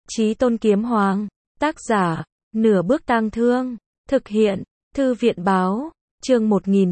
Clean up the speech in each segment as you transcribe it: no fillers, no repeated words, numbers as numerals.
Chí Tôn Kiếm Hoàng, tác giả, Nửa Bước Tang Thương, thực hiện, Thư viện báo, chương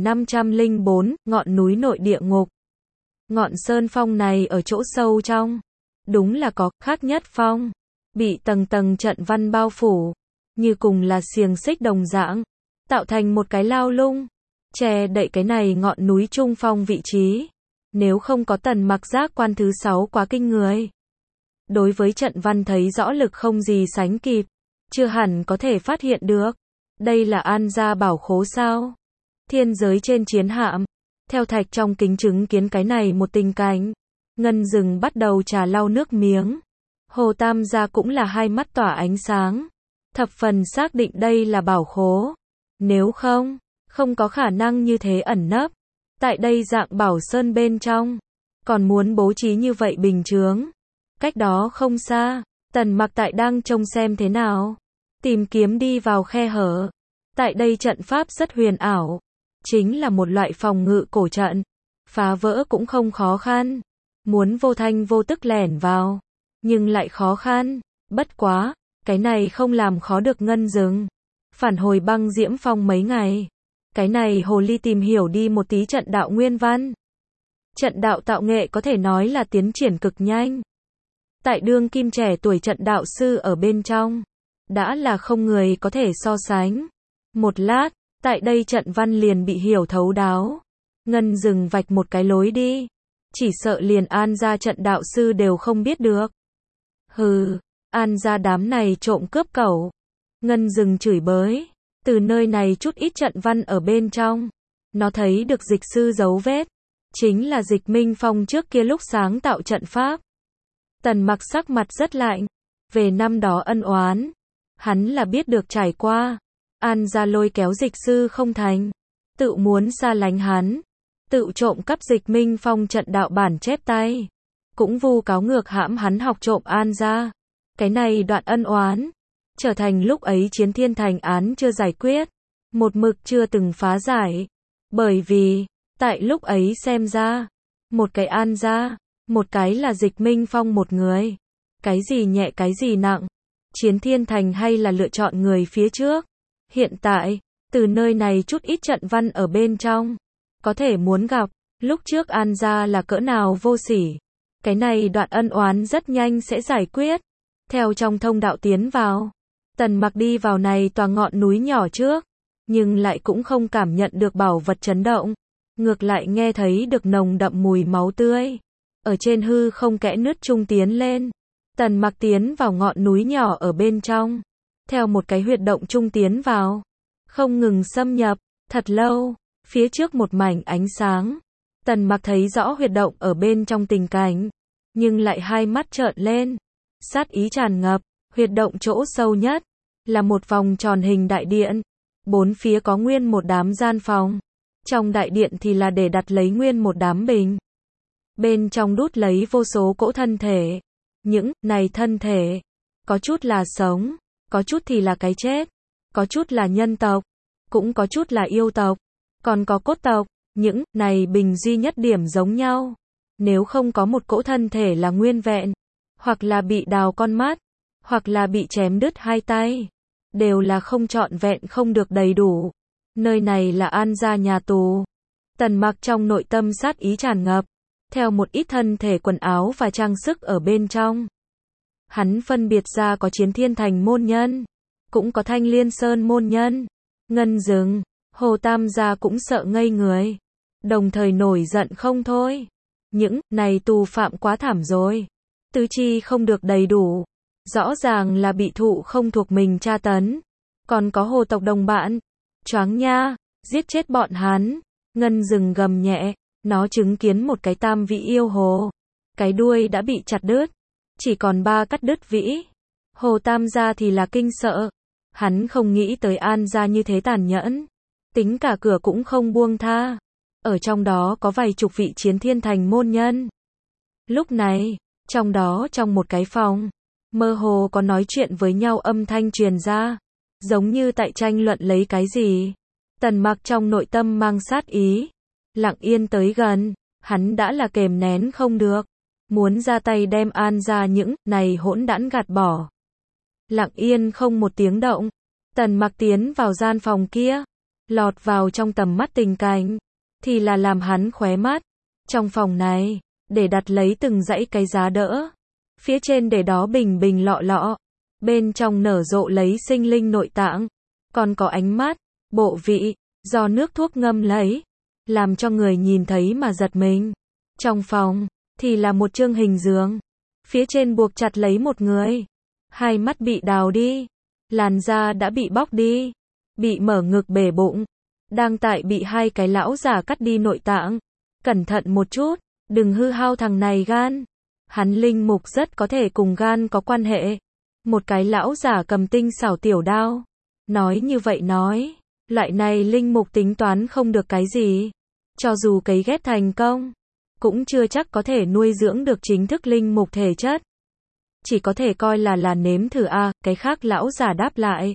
1504, ngọn núi nội địa ngục. Ngọn sơn phong này ở chỗ sâu trong, đúng là có khác nhất phong, bị tầng tầng trận văn bao phủ, như cùng là xiềng xích đồng dạng, tạo thành một cái lao lung, che đậy cái này ngọn núi trung phong vị trí. Nếu không có Tần Mặc giác quan thứ 6 quá kinh người, đối với trận văn thấy rõ lực không gì sánh kịp, chưa hẳn có thể phát hiện được. Đây là An gia bảo khố sao? Thiên giới trên chiến hạm, theo thạch trong kính chứng kiến cái này một tình cảnh, Ngân Dừng bắt đầu trà lau nước miếng. Hồ Tam gia cũng là hai mắt tỏa ánh sáng, thập phần xác định đây là bảo khố. Nếu không, không có khả năng như thế ẩn nấp tại đây dạng bảo sơn bên trong, còn muốn bố trí như vậy bình chướng. Cách đó không xa, Tần Mặc tại đang trông xem thế nào, tìm kiếm đi vào khe hở. Tại đây trận pháp rất huyền ảo, chính là một loại phòng ngự cổ trận, phá vỡ cũng không khó khăn, muốn vô thanh vô tức lẻn vào, nhưng lại khó khăn. Bất quá, cái này không làm khó được Ngân Dừng. Phản hồi băng diễm phong mấy ngày, cái này hồ ly tìm hiểu đi một tí trận đạo nguyên văn. Trận đạo tạo nghệ có thể nói là tiến triển cực nhanh. Tại đương kim trẻ tuổi trận đạo sư ở bên trong, đã là không người có thể so sánh. Một lát, tại đây trận văn liền bị hiểu thấu đáo. Ngân Dừng vạch một cái lối đi, chỉ sợ liền An gia trận đạo sư đều không biết được. Hừ, An gia đám này trộm cướp cẩu. Ngân Dừng chửi bới, từ nơi này chút ít trận văn ở bên trong, nó thấy được dịch sư dấu vết, chính là Dịch Minh Phong trước kia lúc sáng tạo trận pháp. Tần Mặc sắc mặt rất lạnh, về năm đó ân oán, hắn là biết được trải qua. An gia lôi kéo dịch sư không thành, tự muốn xa lánh hắn, tự trộm cắp Dịch Minh Phong trận đạo bản chép tay, cũng vu cáo ngược hãm hắn học trộm An gia. Cái này đoạn ân oán, trở thành lúc ấy Chiến Thiên Thành án chưa giải quyết, một mực chưa từng phá giải. Bởi vì, tại lúc ấy xem ra, một cái An gia, một cái là Dịch Minh Phong một người. Cái gì nhẹ cái gì nặng, Chiến Thiên Thành hay là lựa chọn người phía trước. Hiện tại, từ nơi này chút ít trận văn ở bên trong, có thể muốn gặp, lúc trước An gia là cỡ nào vô sỉ. Cái này đoạn ân oán rất nhanh sẽ giải quyết. Theo trong thông đạo tiến vào, Tần Mặc đi vào này tòa ngọn núi nhỏ trước, nhưng lại cũng không cảm nhận được bảo vật chấn động, ngược lại nghe thấy được nồng đậm mùi máu tươi. Ở trên hư không kẽ nứt trung tiến lên, Tần Mặc tiến vào ngọn núi nhỏ ở bên trong, theo một cái huyệt động trung tiến vào, không ngừng xâm nhập, thật lâu, phía trước một mảnh ánh sáng. Tần Mặc thấy rõ huyệt động ở bên trong tình cảnh, nhưng lại hai mắt trợn lên, sát ý tràn ngập. Huyệt động chỗ sâu nhất là một vòng tròn hình đại điện, bốn phía có nguyên một đám gian phòng, trong đại điện thì là để đặt lấy nguyên một đám bình. Bên trong đút lấy vô số cỗ thân thể, những này thân thể, có chút là sống, có chút thì là cái chết, có chút là nhân tộc, cũng có chút là yêu tộc, còn có cốt tộc. Những này bình duy nhất điểm giống nhau, nếu không có một cỗ thân thể là nguyên vẹn, hoặc là bị đào con mắt, hoặc là bị chém đứt hai tay, đều là không trọn vẹn không được đầy đủ. Nơi này là An gia nhà tù. Tần Mặc trong nội tâm sát ý tràn ngập, theo một ít thân thể quần áo và trang sức ở bên trong. Hắn phân biệt ra có Chiến Thiên Thành môn nhân, cũng có Thanh Liên Sơn môn nhân. Ngân Dừng, Hồ Tam gia cũng sợ ngây người, đồng thời nổi giận không thôi. Những này tù phạm quá thảm rồi, tứ chi không được đầy đủ, rõ ràng là bị thụ không thuộc mình tra tấn. Còn có hồ tộc đồng bạn, choáng nha, giết chết bọn hắn. Ngân Dừng gầm nhẹ, nó chứng kiến một cái tam vĩ yêu hồ, cái đuôi đã bị chặt đứt, chỉ còn 3 cắt đứt vĩ. Hồ Tam gia thì là kinh sợ, hắn không nghĩ tới An gia như thế tàn nhẫn, tính cả cửa cũng không buông tha. Ở trong đó có vài chục vị Chiến Thiên Thành môn nhân. Lúc này, trong đó trong một cái phòng, mơ hồ có nói chuyện với nhau âm thanh truyền ra, giống như tại tranh luận lấy cái gì. Tần Mặc trong nội tâm mang sát ý, lặng yên tới gần, hắn đã là kềm nén không được, muốn ra tay đem An gia những này hỗn đản gạt bỏ. lặng yên không một tiếng động. Tần Mặc tiến vào gian phòng kia, lọt vào trong tầm mắt tình cảnh, thì là làm hắn khóe mắt. Trong phòng này, để đặt lấy từng dãy cái giá đỡ. Phía trên để đó bình bình lọ lọ. Bên trong nở rộ lấy sinh linh nội tạng. Còn có ánh mắt, bộ vị, do nước thuốc ngâm lấy. Làm cho người nhìn thấy mà giật mình. Trong phòng, thì là một chương hình giường. Phía trên buộc chặt lấy một người. Hai mắt bị đào đi. Làn da đã bị bóc đi. Bị mở ngực bể bụng. Đang tại bị hai cái lão già cắt đi nội tạng. Cẩn thận một chút, đừng hư hao thằng này gan. Hắn linh mục rất có thể cùng gan có quan hệ. Một cái lão già cầm tinh xảo tiểu đao. Nói như vậy nói, loại này linh mục tính toán không được cái gì. Cho dù cấy ghép thành công, cũng chưa chắc có thể nuôi dưỡng được chính thức linh mục thể chất. Chỉ có thể coi là nếm thử a, cái khác lão già đáp lại.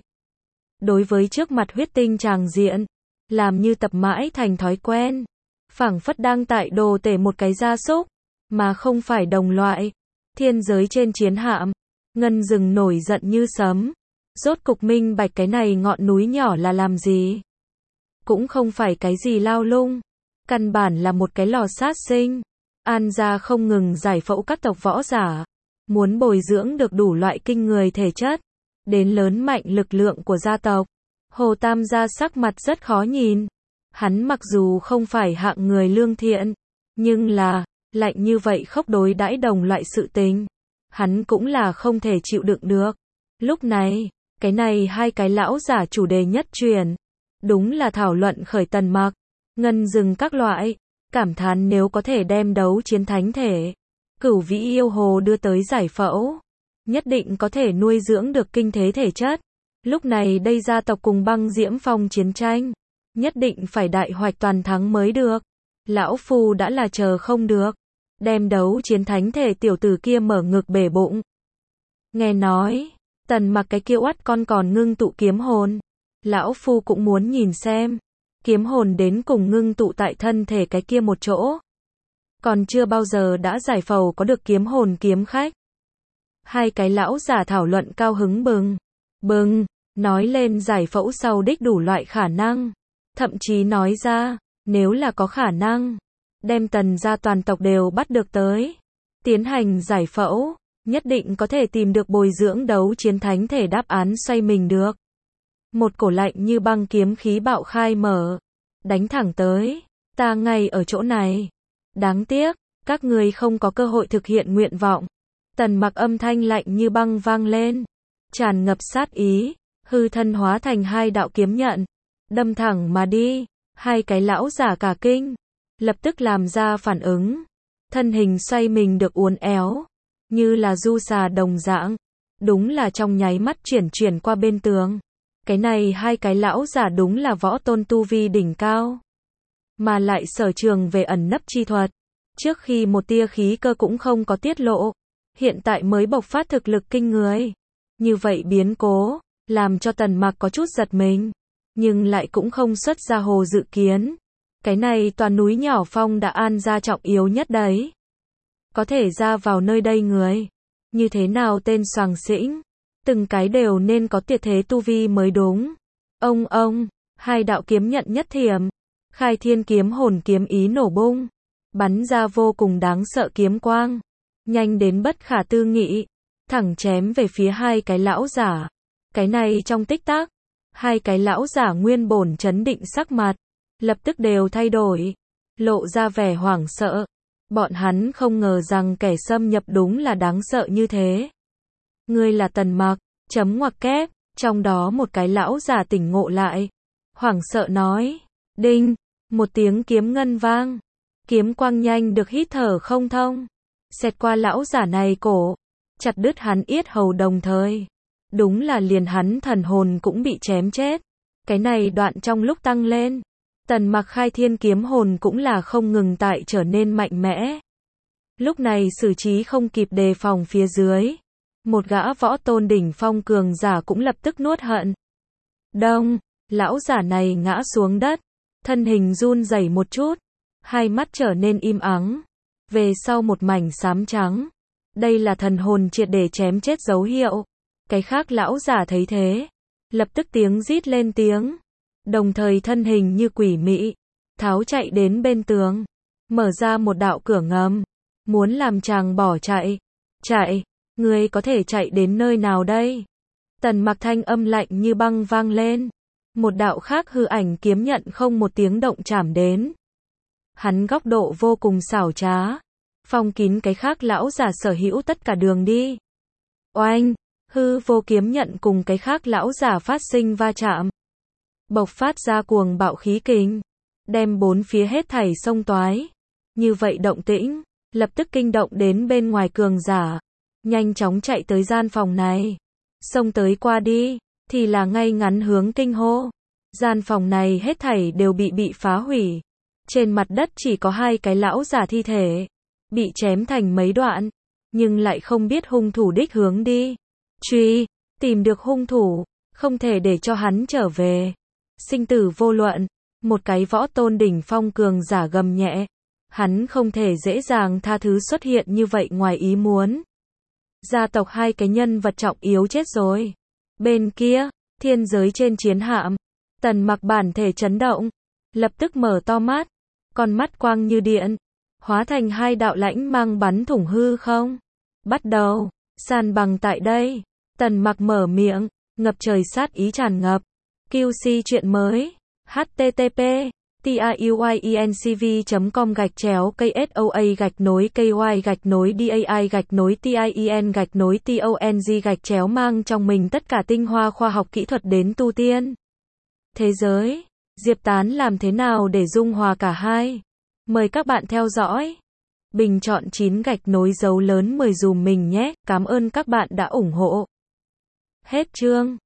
Đối với trước mặt huyết tinh tràng diện, làm như tập mãi thành thói quen. Phảng phất đang tại đồ tể một cái gia súc, mà không phải đồng loại. Thiên giới trên chiến hạm, Ngân Dừng nổi giận như sấm. Rốt cục minh bạch cái này ngọn núi nhỏ là làm gì. Cũng không phải cái gì lao lung. Căn bản là một cái lò sát sinh. An gia không ngừng giải phẫu các tộc võ giả. Muốn bồi dưỡng được đủ loại kinh người thể chất. Đến lớn mạnh lực lượng của gia tộc. Hồ Tam gia sắc mặt rất khó nhìn. Hắn mặc dù không phải hạng người lương thiện, nhưng là, lạnh như vậy khốc đối đãi đồng loại sự tình. Hắn cũng là không thể chịu đựng được. Lúc này, cái này hai cái lão giả chủ đề nhất truyền. Đúng là thảo luận khởi Tần Mặc, Ngân Dừng các loại. Cảm thán nếu có thể đem đấu chiến thánh thể. Cửu vĩ yêu hồ đưa tới giải phẫu. Nhất định có thể nuôi dưỡng được kinh thế thể chất. Lúc này đây gia tộc cùng Băng Diễm Phong chiến tranh. Nhất định phải đại hoạch toàn thắng mới được. Lão Phu đã là chờ không được. Đem đấu chiến thánh thể tiểu tử kia mở ngực bể bụng. Nghe nói, Tần Mặc cái kia oắt con còn ngưng tụ kiếm hồn. Lão Phu cũng muốn nhìn xem. Kiếm hồn đến cùng ngưng tụ tại thân thể cái kia một chỗ. Còn chưa bao giờ đã giải phẫu có được kiếm hồn kiếm khách. Hai cái lão giả thảo luận cao hứng bừng, nói lên giải phẫu sau đích đủ loại khả năng. Thậm chí nói ra, nếu là có khả năng, đem Tần gia toàn tộc đều bắt được tới. Tiến hành giải phẫu, nhất định có thể tìm được bồi dưỡng đấu chiến thánh thể đáp án xoay mình được. Một cổ lạnh như băng kiếm khí bạo khai mở. Đánh thẳng tới, ta ngay ở chỗ này. Đáng tiếc, các ngươi không có cơ hội thực hiện nguyện vọng. Tần Mặc âm thanh lạnh như băng vang lên. Tràn ngập sát ý, hư thân hóa thành hai đạo kiếm nhận. Đâm thẳng mà đi, hai cái lão giả cả kinh. Lập tức làm ra phản ứng. Thân hình xoay mình được uốn éo. Như là du xà đồng dạng. Đúng là trong nháy mắt chuyển qua bên tường. Cái này hai cái lão giả đúng là võ tôn tu vi đỉnh cao. Mà lại sở trường về ẩn nấp chi thuật. Trước khi một tia khí cơ cũng không có tiết lộ. Hiện tại mới bộc phát thực lực kinh người. Như vậy biến cố, làm cho Tần Mặc có chút giật mình. Nhưng lại cũng không xuất ra hồ dự kiến. Cái này toàn núi nhỏ phong đã an ra trọng yếu nhất đấy. Có thể ra vào nơi đây người. Như thế nào tên soàng xĩnh. Từng cái đều nên có tuyệt thế tu vi mới đúng. Ông, hai đạo kiếm nhận nhất thiểm. Khai thiên kiếm hồn kiếm ý nổ bung. Bắn ra vô cùng đáng sợ kiếm quang. Nhanh đến bất khả tư nghị. Thẳng chém về phía hai cái lão giả. Cái này trong tích tắc. Hai cái lão giả nguyên bổn chấn định sắc mặt. Lập tức đều thay đổi. Lộ ra vẻ hoảng sợ. Bọn hắn không ngờ rằng kẻ xâm nhập đúng là đáng sợ như thế. Ngươi là Tần Mặc, chấm ngoặc kép. Trong đó một cái lão giả tỉnh ngộ lại. Hoảng sợ nói. Đinh, một tiếng kiếm ngân vang. Kiếm quang nhanh được hít thở không thông. Xẹt qua lão giả này cổ. Chặt đứt hắn yết hầu đồng thời. Đúng là liền hắn thần hồn cũng bị chém chết. Cái này đoạn trong lúc tăng lên. Tần Mặc khai thiên kiếm hồn cũng là không ngừng tại trở nên mạnh mẽ. Lúc này xử trí không kịp đề phòng phía dưới. Một gã võ tôn đỉnh phong cường giả cũng lập tức nuốt hận. Đông, lão giả này ngã xuống đất. Thân hình run rẩy một chút. Hai mắt trở nên im ắng. Về sau một mảnh xám trắng. Đây là thần hồn triệt để chém chết dấu hiệu. Cái khác lão giả thấy thế, lập tức tiếng rít lên tiếng, đồng thời thân hình như quỷ mị, tháo chạy đến bên tường, mở ra một đạo cửa ngầm, muốn làm chàng bỏ chạy. Chạy, ngươi có thể chạy đến nơi nào đây? Tần Mặc thanh âm lạnh như băng vang lên, một đạo khác hư ảnh kiếm nhận không một tiếng động chạm đến. Hắn góc độ vô cùng xảo trá, phong kín cái khác lão giả sở hữu tất cả đường đi. Oanh, hư vô kiếm nhận cùng cái khác lão giả phát sinh va chạm, bộc phát ra cuồng bạo khí kình, đem bốn phía hết thảy xông toái. Như vậy động tĩnh, lập tức kinh động đến bên ngoài cường giả, nhanh chóng chạy tới gian phòng này. Xông tới qua đi, thì là ngay ngắn hướng kinh hô. Gian phòng này hết thảy đều bị phá hủy. Trên mặt đất chỉ có hai cái lão giả thi thể, bị chém thành mấy đoạn, nhưng lại không biết hung thủ đích hướng đi. Truy, tìm được hung thủ, không thể để cho hắn trở về. Sinh tử vô luận, một cái võ tôn đỉnh phong cường giả gầm nhẹ. Hắn không thể dễ dàng tha thứ xuất hiện như vậy ngoài ý muốn. Gia tộc hai cái nhân vật trọng yếu chết rồi. Bên kia, thiên giới trên chiến hạm, Tần Mặc bản thể chấn động, lập tức mở to mắt, con mắt quang như điện, hóa thành hai đạo lãnh mang bắn thủng hư không. Bắt đầu, san bằng tại đây. Tần Mặc mở miệng, ngập trời sát ý tràn ngập. QC chuyện mới. http tiuyencv.com/KSOA-KY-DAI-TIN-TONG mang trong mình tất cả tinh hoa khoa học kỹ thuật đến tu tiên. Thế giới, Diệp Tán làm thế nào để dung hòa cả hai? Mời các bạn theo dõi. Bình chọn 9 gạch nối dấu lớn 10 dùm mình nhé, cảm ơn các bạn đã ủng hộ. Hết chương.